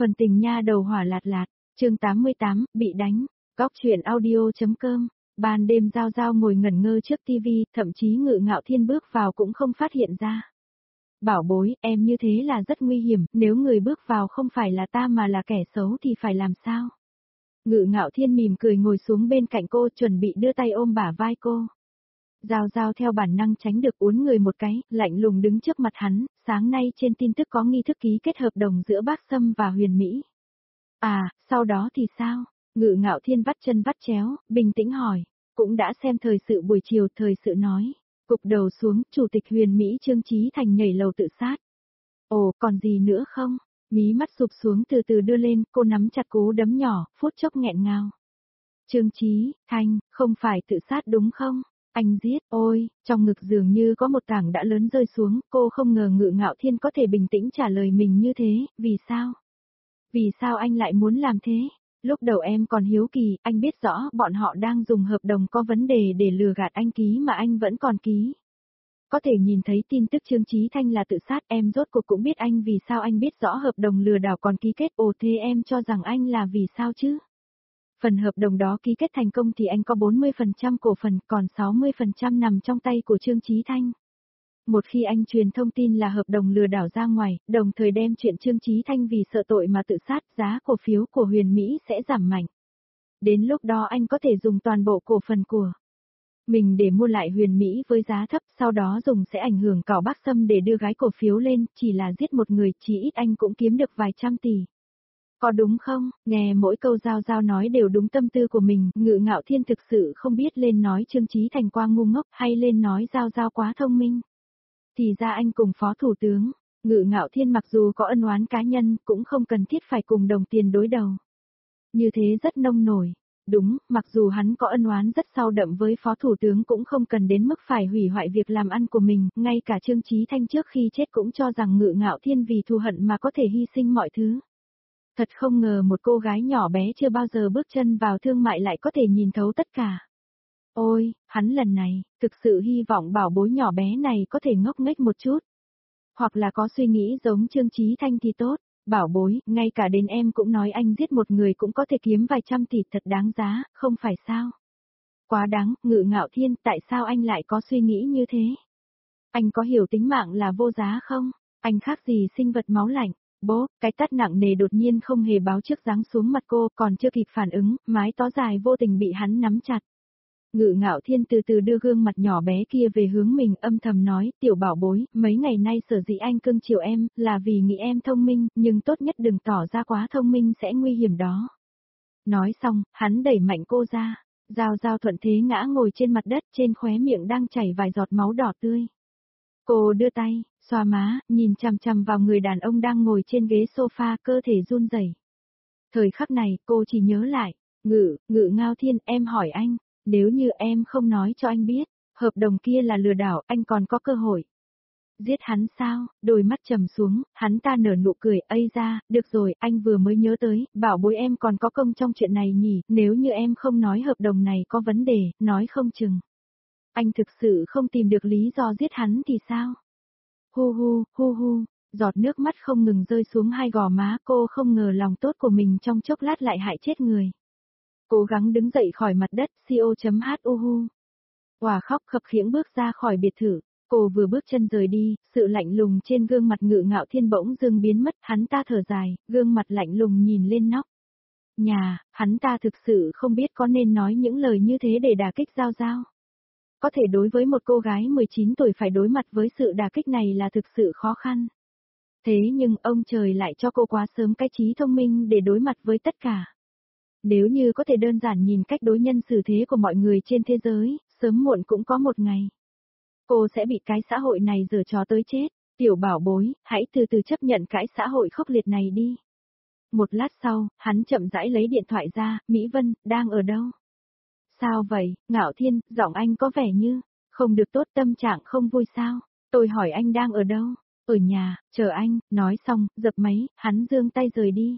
Phần tình nha đầu hỏa lạt lạt, chương 88, bị đánh, góc chuyện audio.com, ban đêm Giao Giao ngồi ngẩn ngơ trước tivi, thậm chí Ngự Ngạo Thiên bước vào cũng không phát hiện ra. Bảo bối, em như thế là rất nguy hiểm, nếu người bước vào không phải là ta mà là kẻ xấu thì phải làm sao? Ngự Ngạo Thiên mỉm cười ngồi xuống bên cạnh cô, chuẩn bị đưa tay ôm bả vai cô. Giao Giao theo bản năng tránh được, uốn người một cái, lạnh lùng đứng trước mặt hắn. Sáng nay trên tin tức có nghi thức ký kết hợp đồng giữa Bác Sâm và Huyền Mỹ. À, sau đó thì sao? Ngự Ngạo Thiên vắt chân vắt chéo, bình tĩnh hỏi. Cũng đã xem thời sự buổi chiều, thời sự nói. Cụp đầu xuống, Chủ tịch Huyền Mỹ Trương Chí Thành nhảy lầu tự sát. Ồ, còn gì nữa không? Mí mắt sụp xuống từ từ đưa lên, cô nắm chặt cú đấm nhỏ, phút chốc nghẹn ngào. Trương Chí Thành, không phải tự sát đúng không? Anh giết, ôi, trong ngực dường như có một tảng đã lớn rơi xuống, cô không ngờ Ngự Ngạo Thiên có thể bình tĩnh trả lời mình như thế, vì sao? Vì sao anh lại muốn làm thế? Lúc đầu em còn hiếu kỳ, anh biết rõ bọn họ đang dùng hợp đồng có vấn đề để lừa gạt anh ký mà anh vẫn còn ký. Có thể nhìn thấy tin tức Trương Chí Thanh là tự sát, em rốt cuộc cũng biết anh vì sao anh biết rõ hợp đồng lừa đảo còn ký kết, ồ thế em cho rằng anh là vì sao chứ? Phần hợp đồng đó ký kết thành công thì anh có 40% cổ phần, còn 60% nằm trong tay của Trương Chí Thanh. Một khi anh truyền thông tin là hợp đồng lừa đảo ra ngoài, đồng thời đem chuyện Trương Chí Thanh vì sợ tội mà tự sát, giá cổ phiếu của Huyền Mỹ sẽ giảm mạnh. Đến lúc đó anh có thể dùng toàn bộ cổ phần của mình để mua lại Huyền Mỹ với giá thấp, sau đó dùng sẽ ảnh hưởng cảo Bác Sâm để đưa gái cổ phiếu lên, chỉ là giết một người, chỉ ít anh cũng kiếm được vài trăm tỷ. Có đúng không? Nghe mỗi câu Giao Giao nói đều đúng tâm tư của mình, Ngự Ngạo Thiên thực sự không biết lên nói Trương Chí Thành qua ngu ngốc hay lên nói Giao Giao quá thông minh. Thì ra anh cùng Phó Thủ tướng, Ngự Ngạo Thiên mặc dù có ân oán cá nhân, cũng không cần thiết phải cùng đồng tiền đối đầu. Như thế rất nông nổi. Đúng, mặc dù hắn có ân oán rất sâu đậm với Phó Thủ tướng cũng không cần đến mức phải hủy hoại việc làm ăn của mình, ngay cả Trương Chí Thanh trước khi chết cũng cho rằng Ngự Ngạo Thiên vì thù hận mà có thể hy sinh mọi thứ. Thật không ngờ một cô gái nhỏ bé chưa bao giờ bước chân vào thương mại lại có thể nhìn thấu tất cả. Ôi, hắn lần này, thực sự hy vọng bảo bối nhỏ bé này có thể ngốc nghếch một chút. Hoặc là có suy nghĩ giống Trương Chí Thanh thì tốt. Bảo bối, ngay cả đến em cũng nói anh giết một người cũng có thể kiếm vài trăm tỷ, thật đáng giá, không phải sao? Quá đáng, Ngự Ngạo Thiên, tại sao anh lại có suy nghĩ như thế? Anh có hiểu tính mạng là vô giá không? Anh khác gì sinh vật máu lạnh? Bố, cái tát nặng nề đột nhiên không hề báo trước giáng xuống mặt cô, còn chưa kịp phản ứng, mái tóc dài vô tình bị hắn nắm chặt. Ngự Ngạo Thiên từ từ đưa gương mặt nhỏ bé kia về hướng mình, âm thầm nói, tiểu bảo bối, mấy ngày nay sở dĩ anh cưng chiều em, là vì nghĩ em thông minh, nhưng tốt nhất đừng tỏ ra quá thông minh sẽ nguy hiểm đó. Nói xong, hắn đẩy mạnh cô ra, Giao Giao thuận thế ngã ngồi trên mặt đất, trên khóe miệng đang chảy vài giọt máu đỏ tươi. Cô đưa tay, xoa má, nhìn chằm chằm vào người đàn ông đang ngồi trên ghế sofa, cơ thể run rẩy. Thời khắc này, cô chỉ nhớ lại, Ngự Ngạo Thiên, em hỏi anh, nếu như em không nói cho anh biết, hợp đồng kia là lừa đảo, anh còn có cơ hội. Giết hắn sao? Đôi mắt trầm xuống, hắn ta nở nụ cười, ây ra, được rồi, anh vừa mới nhớ tới, bảo bối em còn có công trong chuyện này nhỉ, nếu như em không nói hợp đồng này có vấn đề, nói không chừng. Anh thực sự không tìm được lý do giết hắn thì sao? Hu hu, giọt nước mắt không ngừng rơi xuống hai gò má, cô không ngờ lòng tốt của mình trong chốc lát lại hại chết người. Cố gắng đứng dậy khỏi mặt đất, co.hu. Hòa khóc khập khiễng bước ra khỏi biệt thự, cô vừa bước chân rời đi, sự lạnh lùng trên gương mặt Ngự Ngạo Thiên bỗng dưng biến mất, hắn ta thở dài, gương mặt lạnh lùng nhìn lên nóc nhà, hắn ta thực sự không biết có nên nói những lời như thế để đả kích Giao Giao. Có thể đối với một cô gái 19 tuổi phải đối mặt với sự đả kích này là thực sự khó khăn. Thế nhưng ông trời lại cho cô quá sớm cái trí thông minh để đối mặt với tất cả. Nếu như có thể đơn giản nhìn cách đối nhân xử thế của mọi người trên thế giới, sớm muộn cũng có một ngày. Cô sẽ bị cái xã hội này giở trò tới chết. Tiểu bảo bối, hãy từ từ chấp nhận cái xã hội khốc liệt này đi. Một lát sau, hắn chậm rãi lấy điện thoại ra, Mỹ Vân, đang ở đâu? Sao vậy, Ngạo Thiên, giọng anh có vẻ như, không được tốt, tâm trạng không vui sao? Tôi hỏi anh đang ở đâu? Ở nhà, chờ anh, nói xong, dập máy, hắn giương tay rời đi.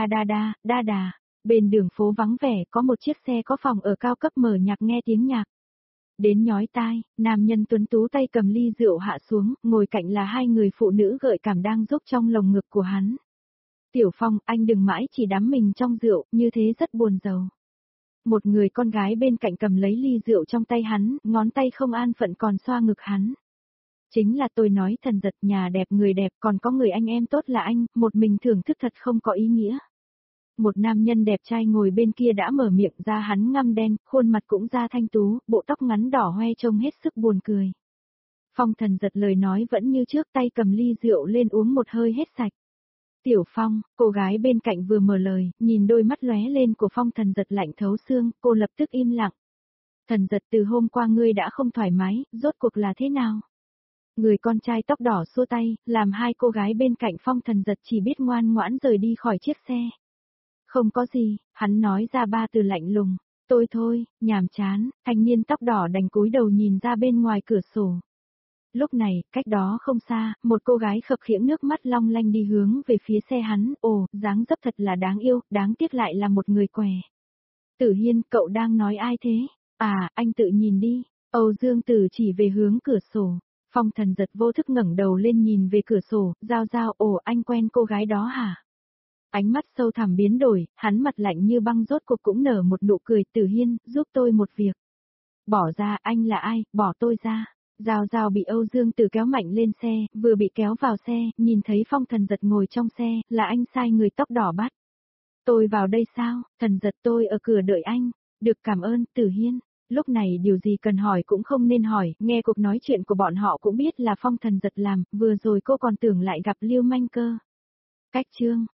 Đa. Bên đường phố vắng vẻ, có một chiếc xe có phòng ở cao cấp mở nhạc nghe tiếng nhạc. Đến nhói tai, nam nhân tuấn tú tay cầm ly rượu hạ xuống, ngồi cạnh là hai người phụ nữ gợi cảm đang giúp trong lồng ngực của hắn. Tiểu Phong, anh đừng mãi chỉ đắm mình trong rượu, như thế rất buồn giàu. Một người con gái bên cạnh cầm lấy ly rượu trong tay hắn, ngón tay không an phận còn xoa ngực hắn. Chính là tôi nói Thần Giật, nhà đẹp người đẹp, còn có người anh em tốt là anh, một mình thưởng thức thật không có ý nghĩa. Một nam nhân đẹp trai ngồi bên kia đã mở miệng ra, hắn ngăm đen, khuôn mặt cũng da thanh tú, bộ tóc ngắn đỏ hoe trông hết sức buồn cười. Phong Thần Giật lời nói vẫn như trước, tay cầm ly rượu lên uống một hơi hết sạch. Tiểu Phong, cô gái bên cạnh vừa mở lời, nhìn đôi mắt lóe lên của Phong Thần Giật lạnh thấu xương, cô lập tức im lặng. Thần Giật, từ hôm qua ngươi đã không thoải mái, rốt cuộc là thế nào? Người con trai tóc đỏ xua tay, làm hai cô gái bên cạnh Phong Thần Giật chỉ biết ngoan ngoãn rời đi khỏi chiếc xe. Không có gì, hắn nói ra ba từ lạnh lùng. Tôi thôi, nhàm chán, thanh niên tóc đỏ đành cúi đầu nhìn ra bên ngoài cửa sổ. Lúc này, cách đó không xa, một cô gái khập khiễng nước mắt long lanh đi hướng về phía xe hắn, ồ, dáng dấp thật là đáng yêu, đáng tiếc lại là một người què. Tử Hiên, cậu đang nói ai thế? À, anh tự nhìn đi. Âu Dương Tử chỉ về hướng cửa sổ. Phong Thần Giật vô thức ngẩng đầu lên nhìn về cửa sổ, giao giao, ồ, anh quen cô gái đó hả? Ánh mắt sâu thẳm biến đổi, hắn mặt lạnh như băng rốt cuộc cũng nở một nụ cười. Tử Hiên, giúp tôi một việc. Bỏ ra, anh là ai, bỏ tôi ra. Giao giao bị Âu Dương Tử kéo mạnh lên xe, vừa bị kéo vào xe, nhìn thấy Phong Thần Giật ngồi trong xe, là anh sai người tóc đỏ bắt. Tôi vào đây sao, Thần Giật, tôi ở cửa đợi anh. Được, cảm ơn, Tử Hiên. Lúc này điều gì cần hỏi cũng không nên hỏi, nghe cuộc nói chuyện của bọn họ cũng biết là Phong Thần Giật làm, vừa rồi cô còn tưởng lại gặp Lưu Manh cơ. Cách chương